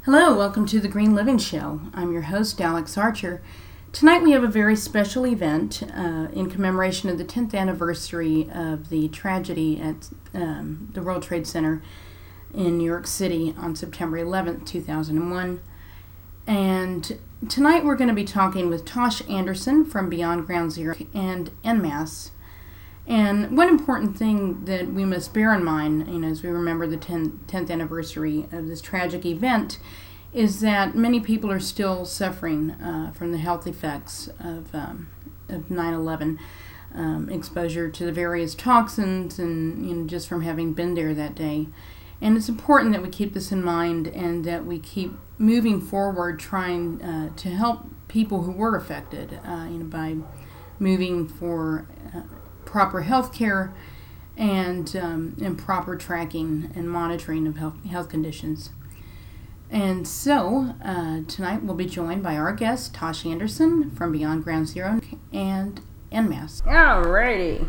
Hello, welcome to the Green Living Show. I'm your host, Alex Archer. Tonight we have a very special event in commemoration of the 10th anniversary of the tragedy at the World Trade Center in New York City on September 11th, 2001. And tonight we're going to be talking with Tosh Anderson from Beyond Ground Zero and En Masse. And one important thing that we must bear in mind, as we remember the 10th anniversary of this tragic event, is that many people are still suffering from the health effects of 9/11, exposure to the various toxins, and just from having been there that day. And it's important that we keep this in mind and that we keep moving forward, trying to help people who were affected, by moving for proper health care and proper tracking and monitoring of health conditions. And so tonight we'll be joined by our guest, Tosh Anderson from Beyond Ground Zero and En Masse. Alrighty.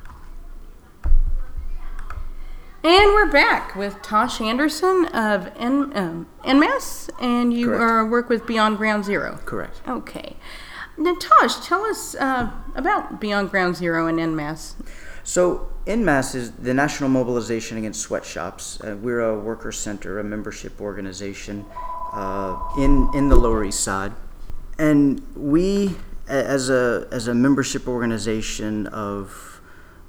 And we're back with Tosh Anderson of En Masse, and you work with Beyond Ground Zero. Correct. Okay. Now, Tosh, tell us about Beyond Ground Zero and En Masse. So, En Masse is the National Mobilization Against Sweatshops. We're a worker center, a membership organization in the Lower East Side. And we, as a membership organization of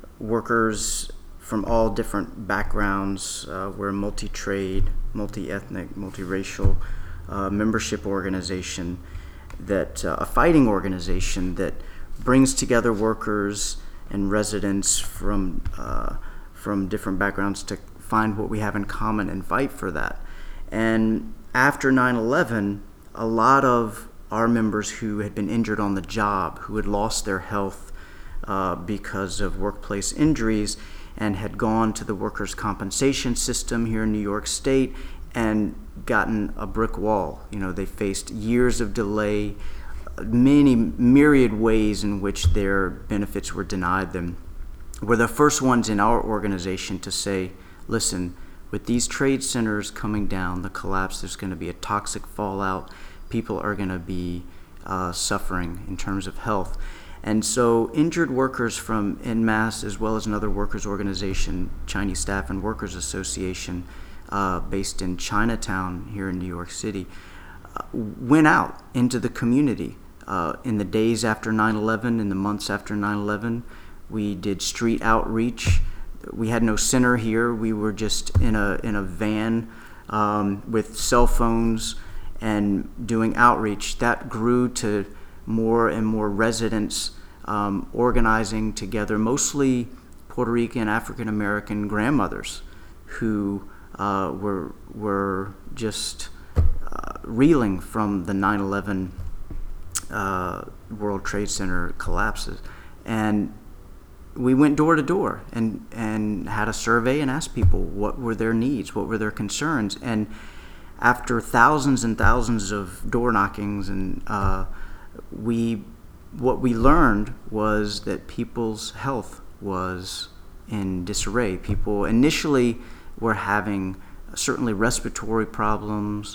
workers from all different backgrounds, we're a multi-trade, multi-ethnic, multi-racial membership organization. A fighting organization that brings together workers and residents from different backgrounds to find what we have in common and fight for that. And after 9/11, a lot of our members who had been injured on the job, who had lost their health because of workplace injuries and had gone to the workers' compensation system here in New York State and gotten a brick wall. They faced years of delay, many myriad ways in which their benefits were denied them. We're the first ones in our organization to say, listen, with these trade centers coming down, the collapse, there's going to be a toxic fallout. People are going to be suffering in terms of health. And so injured workers from En Masse, as well as another workers organization, Chinese Staff and Workers Association, based in Chinatown here in New York City, went out into the community in the days after 9/11, in the months after 9/11. We did street outreach. We had no center here. We were just in a van with cell phones and doing outreach. That grew to more and more residents organizing together, mostly Puerto Rican, African American grandmothers who were just reeling from the 9/11 World Trade Center collapses. And we went door to door and had a survey and asked people what were their needs, what were their concerns. And after thousands and thousands of door knockings, and what we learned was that people's health was in disarray. People initially were having certainly respiratory problems.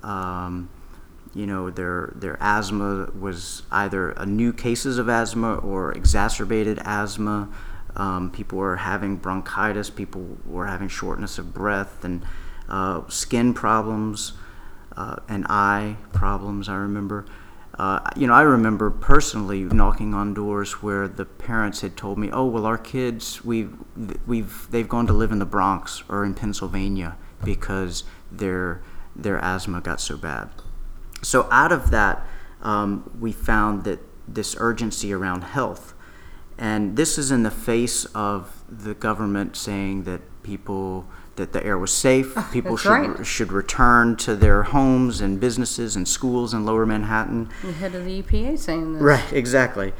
Their asthma was either new cases of asthma or exacerbated asthma. People were having bronchitis. People were having shortness of breath and skin problems and eye problems. I remember. I remember personally knocking on doors where the parents had told me, "Oh, well, our kids, they've gone to live in the Bronx or in Pennsylvania because their asthma got so bad." So out of that, we found that this urgency around health, and this is in the face of the government saying that the air was safe, people should return to their homes and businesses and schools in Lower Manhattan. The head of the EPA saying this. Right, exactly.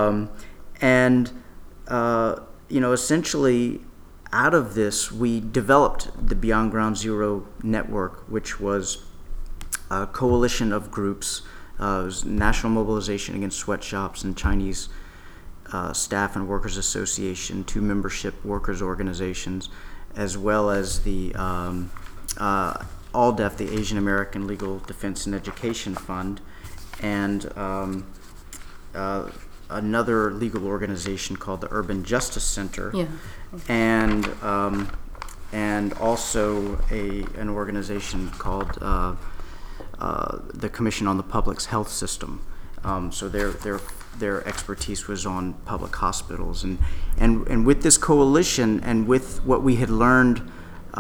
Essentially, out of this, we developed the Beyond Ground Zero network, which was a coalition of groups. It was National Mobilization Against Sweatshops and Chinese Staff and Workers Association, two membership workers organizations, as well as the ALDEF, the Asian American Legal Defense and Education Fund, and another legal organization called the Urban Justice Center, and also an organization called the Commission on the Public Health System. So their expertise was on public hospitals, and with this coalition and with what we had learned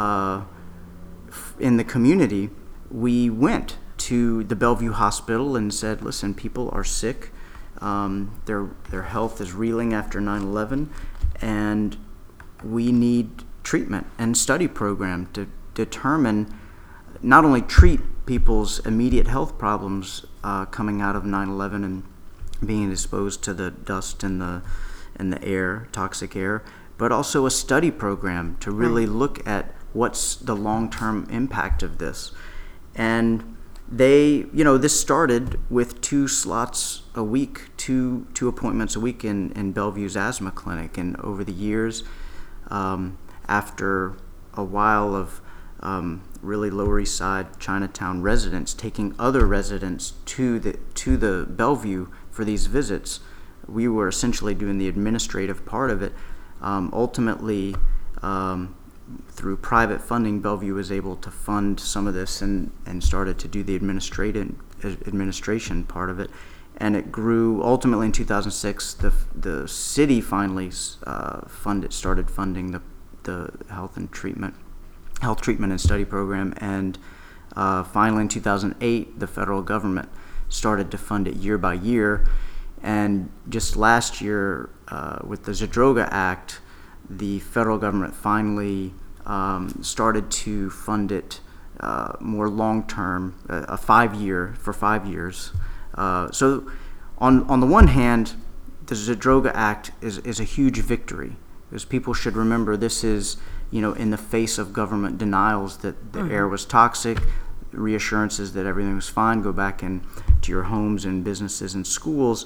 in the community, we went to the Bellevue Hospital and said, listen, people are sick, their health is reeling after 9/11, and we need treatment and study program to determine, not only treat people's immediate health problems coming out of 9/11 and being exposed to the dust and the air, toxic air, but also a study program to really look at what's the long-term impact of this. And this started with 2 slots a week, two appointments a week in Bellevue's asthma clinic. And over the years, after a while of really Lower East Side, Chinatown residents taking other residents to the Bellevue for these visits, we were essentially doing the administrative part of it. Ultimately, through private funding, Bellevue was able to fund some of this and started to do the administration part of it. And it grew. Ultimately, in 2006, the city finally started funding the health treatment and study program. And finally, in 2008, the federal government started to fund it year by year. And just last year, with the Zadroga Act, the federal government finally started to fund it more long-term, for 5 years. So on the one hand, the Zadroga Act is a huge victory, because people should remember this is, in the face of government denials that the air was toxic, reassurances that everything was fine, go back to your homes and businesses and schools.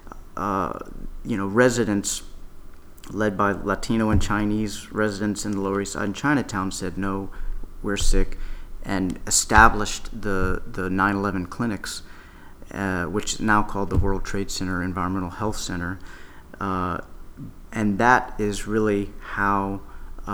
Residents led by Latino and Chinese residents in the Lower East Side and Chinatown said, no, we're sick, and established the 9/11 clinics, which is now called the World Trade Center Environmental Health Center. And that is really how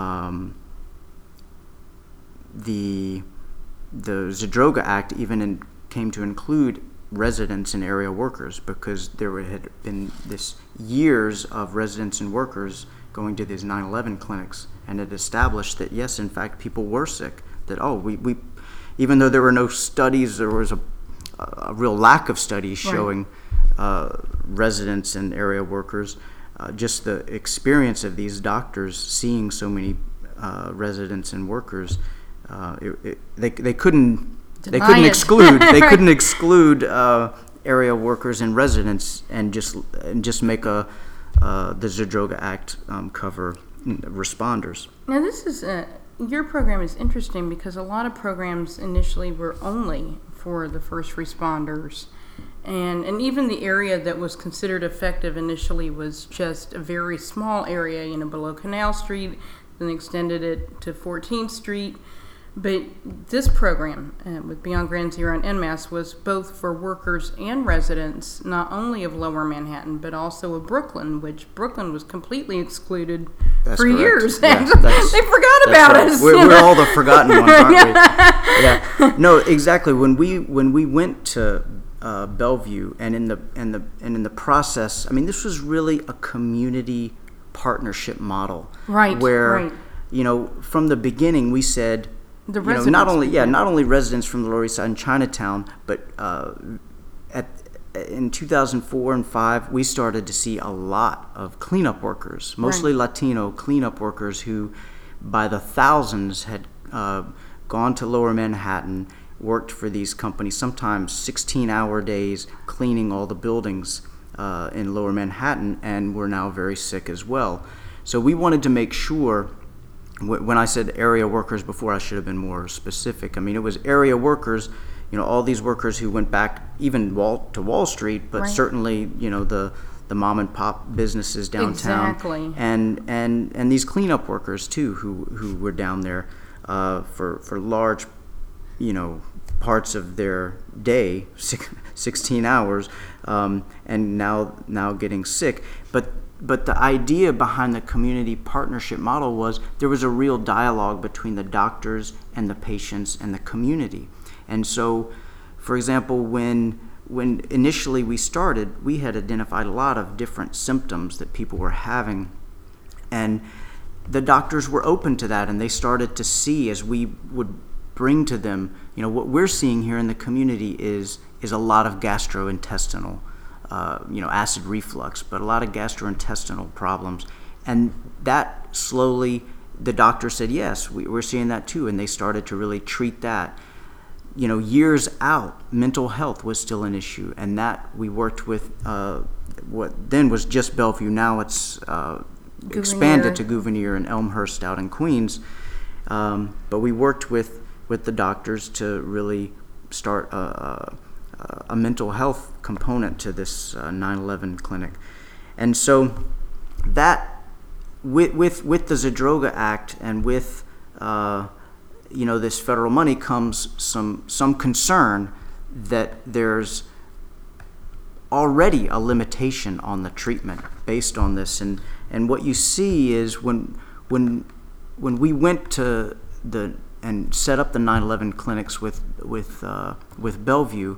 the Zadroga Act even came to include residents and area workers, because there had been this years of residents and workers going to these 9/11 clinics, and it established that yes, in fact, people were sick. That we even though there were no studies, there was a real lack of studies showing residents and area workers. Just the experience of these doctors seeing so many residents and workers, they couldn't exclude they couldn't exclude area workers and residents and just make the Zadroga Act cover responders. Now this is your program is interesting, because a lot of programs initially were only for the first responders, and even the area that was considered effective initially was just a very small area, below Canal Street, then extended it to 14th Street. But this program with Beyond Ground Zero and NMAS was both for workers and residents, not only of Lower Manhattan, but also of Brooklyn, which Brooklyn was completely excluded for correct. years. Yeah, they forgot about us. We're all the forgotten ones, aren't we? Yeah. No, exactly. When we went to Bellevue, and in the process, this was really a community partnership model, right? Where from the beginning we said, not only residents from the Lower East Side and Chinatown, but in 2004 and 2005, we started to see a lot of cleanup workers, mostly Latino cleanup workers, who by the thousands had gone to Lower Manhattan, worked for these companies, sometimes 16-hour days, cleaning all the buildings in Lower Manhattan, and were now very sick as well. So we wanted to make sure. When I said area workers before, I should have been more specific. It was area workers, all these workers who went back even to Wall Street, but certainly, the mom and pop businesses downtown. Exactly. And these cleanup workers too, who were down there for large parts of their day, 16 hours, and now getting sick. But the idea behind the community partnership model was there was a real dialogue between the doctors and the patients and the community. And so, for example, when initially we started, we had identified a lot of different symptoms that people were having, and the doctors were open to that, and they started to see, as we would bring to them, what we're seeing here in the community is a lot of gastrointestinal, acid reflux, but a lot of gastrointestinal problems. And that slowly, the doctor said, yes, we're seeing that too, and they started to really treat that. Years out, mental health was still an issue, and that we worked with what then was just Bellevue. Now it's expanded to Gouverneur and Elmhurst out in Queens. But we worked with the doctors to really start a mental health component to this 9/11 clinic. And so that, with the Zadroga Act and with this federal money comes some concern that there's already a limitation on the treatment based on this. And what you see is when we went to and set up the 9/11 clinics with Bellevue,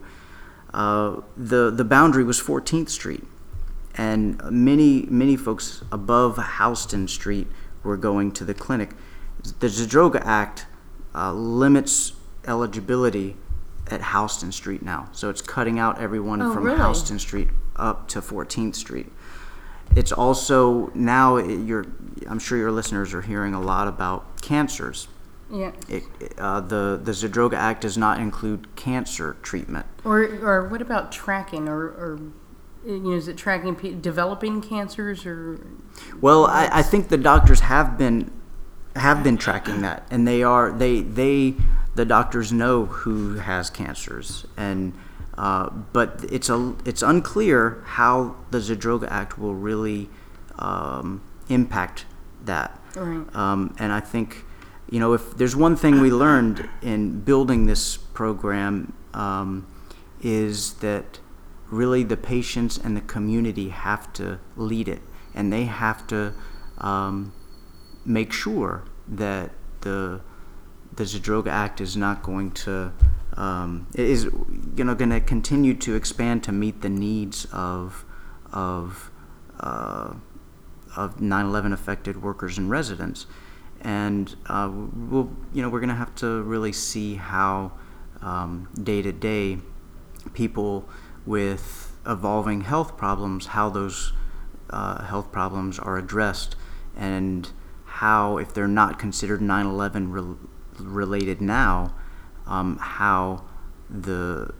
the boundary was 14th Street, and many folks above Houston Street were going to the clinic. The Zadroga Act limits eligibility at Houston Street now, so it's cutting out everyone from really? Houston Street up to 14th Street. It's also now I'm sure your listeners are hearing a lot about cancers. Yeah. The Zadroga Act does not include cancer treatment. Or what about tracking? Or is it tracking developing cancers or? Well, I think the doctors have been tracking that, and the doctors know who has cancers, and but it's unclear how the Zadroga Act will really impact that. Right. And I think, if there's one thing we learned in building this program, is that really the patients and the community have to lead it, and they have to make sure that the Zadroga Act is not going to is going to continue to expand to meet the needs of 9/11 affected workers and residents. And we're going to have to really see how day to day people with evolving health problems, how those health problems are addressed, and how, if they're not considered 9/11 related now, how the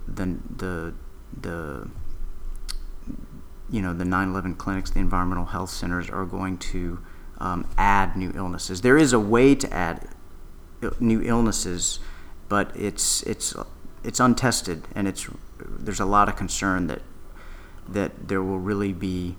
9/11 clinics, the environmental health centers, are going to add new illnesses. There is a way to add new illnesses, but it's untested, and there's a lot of concern that there will really be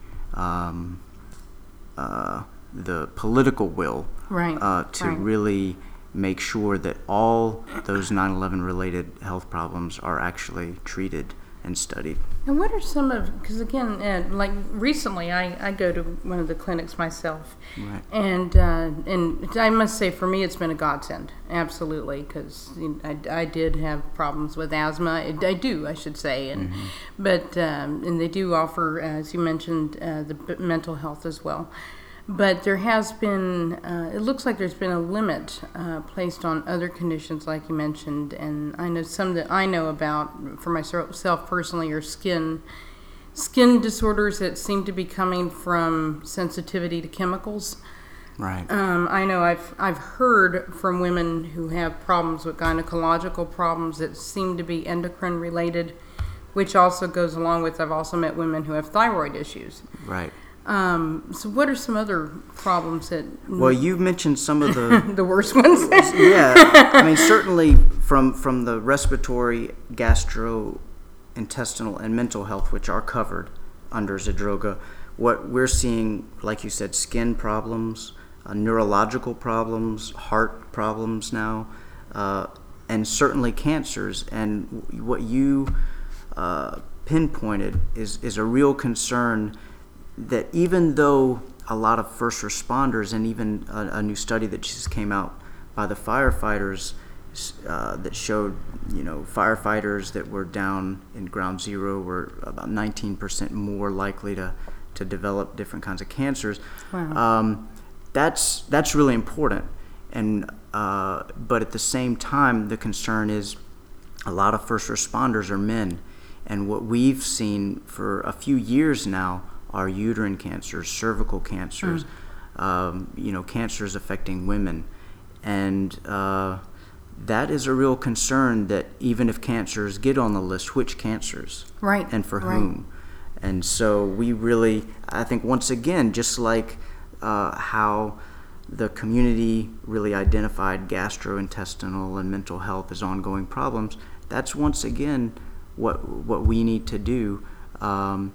the political will to really make sure that all those 9/11 related health problems are actually treated and studied. And what are some of, because again, like recently I go to one of the clinics myself, right. and I must say, for me it's been a godsend, absolutely, because I did have problems with asthma. I should say, and but and they do offer, as you mentioned, the mental health as well. But there has been, it looks like there's been a limit placed on other conditions, like you mentioned. And I know some that I know about for myself personally are skin disorders that seem to be coming from sensitivity to chemicals. Right. I know I've heard from women who have problems with gynecological problems that seem to be endocrine related, which also goes along with, I've also met women who have thyroid issues. Right. So what are some other problems that... Well, you mentioned some of the... the worst ones? Yeah. I mean, certainly from the respiratory, gastrointestinal, and mental health, which are covered under Zadroga, what we're seeing, like you said, skin problems, neurological problems, heart problems now, and certainly cancers. And what you pinpointed is a real concern, that even though a lot of first responders, and even a new study that just came out by the firefighters that showed, firefighters that were down in ground zero were about 19% more likely to develop different kinds of cancers. Wow. That's really important. And but at the same time, the concern is a lot of first responders are men, and what we've seen for a few years now are uterine cancers, cervical cancers, cancers affecting women, and that is a real concern, that even if cancers get on the list, which cancers, right, and for whom. And so we really, I think, once again, just like how the community really identified gastrointestinal and mental health as ongoing problems, that's once again what we need to do, and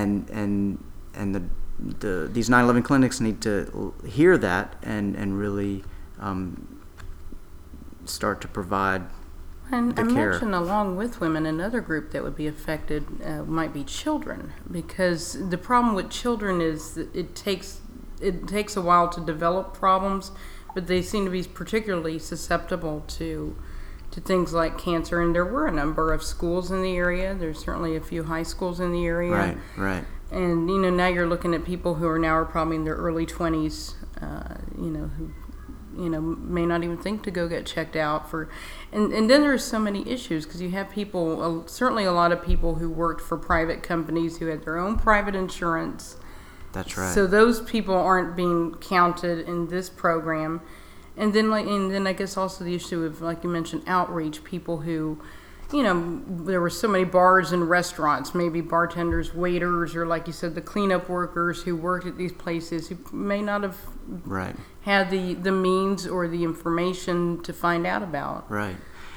these 9/11 clinics need to hear that and really start to provide and the I care. mentioned, along with women, another group that would be affected might be children, because the problem with children is that it takes a while to develop problems, but they seem to be particularly susceptible to things like cancer. And there were a number of schools in the area. There's certainly a few high schools in the area. Right. And now you're looking at people who are probably in their early 20s, who may not even think to go get checked out for, and then there's so many issues, because you have people, certainly a lot of people who worked for private companies who had their own private insurance. That's right. So those people aren't being counted in this program. And then I guess also the issue of, like you mentioned, outreach, people who, there were so many bars and restaurants, maybe bartenders, waiters, or like you said, the cleanup workers who worked at these places who may not have had the means or the information to find out about. Right.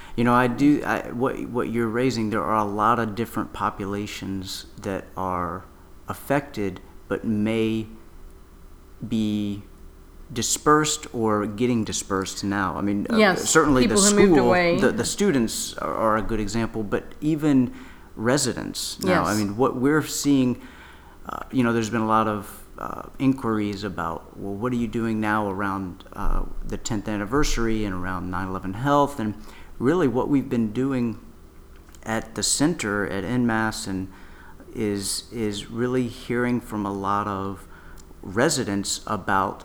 What you're raising, there are a lot of different populations that are affected, but may be dispersed or getting dispersed now. I mean, yes, certainly the who moved school, away. The students are a good example, but even residents now. Yes. I mean, what we're seeing, there's been a lot of inquiries about, well, what are you doing now around the 10th anniversary and around 9/11 Health? And really what we've been doing at the center at NMAS and is really hearing from a lot of residents about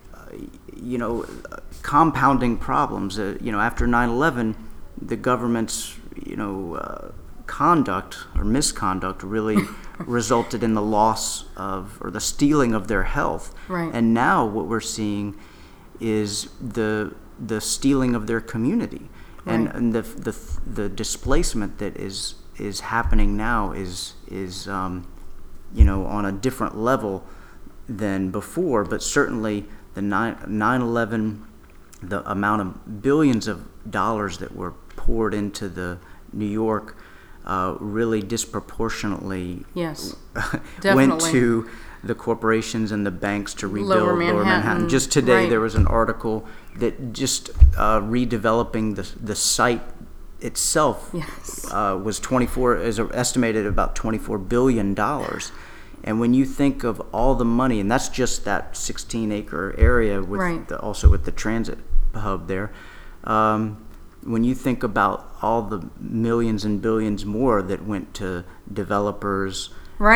compounding problems. After 9/11, the government's conduct or misconduct really resulted in the loss of, or the stealing of, their health. Right. And now what we're seeing is the stealing of their community. Right. And the displacement that is happening now is on a different level than before, but certainly the 9/11, the amount of billions of dollars that were poured into the New York really disproportionately went to the corporations and the banks to rebuild Lower Manhattan. Just today there was an article that just redeveloping the site itself was estimated about $24 billion. And when you think of all the money, and that's just that 16-acre area with also with the transit hub there, when you think about all the millions and billions more that went to developers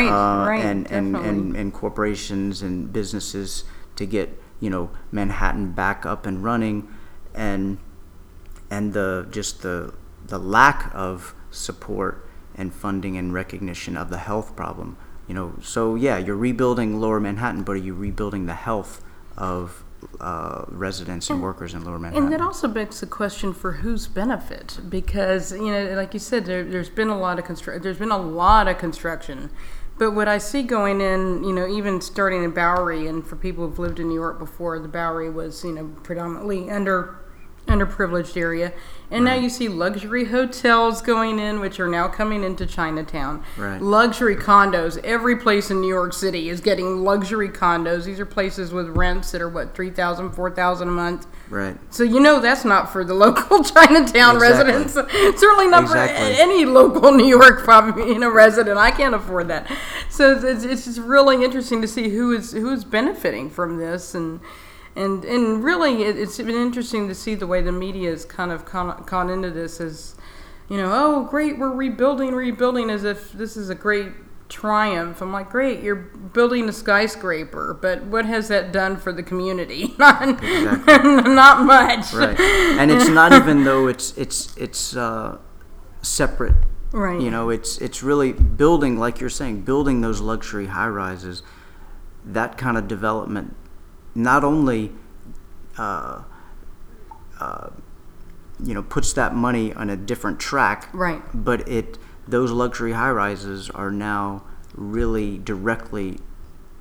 and corporations and businesses to get Manhattan back up and running, and the lack of support and funding and recognition of the health problem. So you're rebuilding Lower Manhattan, but are you rebuilding the health of residents and workers in Lower Manhattan? And that also begs the question for whose benefit, because like you said, there's been a lot of construction, but what I see going in, even starting in Bowery, and for people who've lived in New York before, the Bowery was predominantly under underprivileged area. And now you see luxury hotels going in, which are now coming into Chinatown. Right. Luxury condos. Every place in New York City is getting luxury condos. These are places with rents that are, $3,000, $4,000 a month. Right. So that's not for the local Chinatown residents. Certainly not for any local New York resident. I can't afford that. So it's just really interesting to see who is benefiting from this, and really, it's been interesting to see the way the media has kind of gone into this as, oh, great, we're rebuilding as if this is a great triumph. I'm like, great, you're building a skyscraper, but what has that done for the community? Not much. Right. And it's not even though it's separate. Right. It's really building, like you're saying, building those luxury high rises. That kind of development not only puts that money on a different track, right, but those luxury high rises are now really directly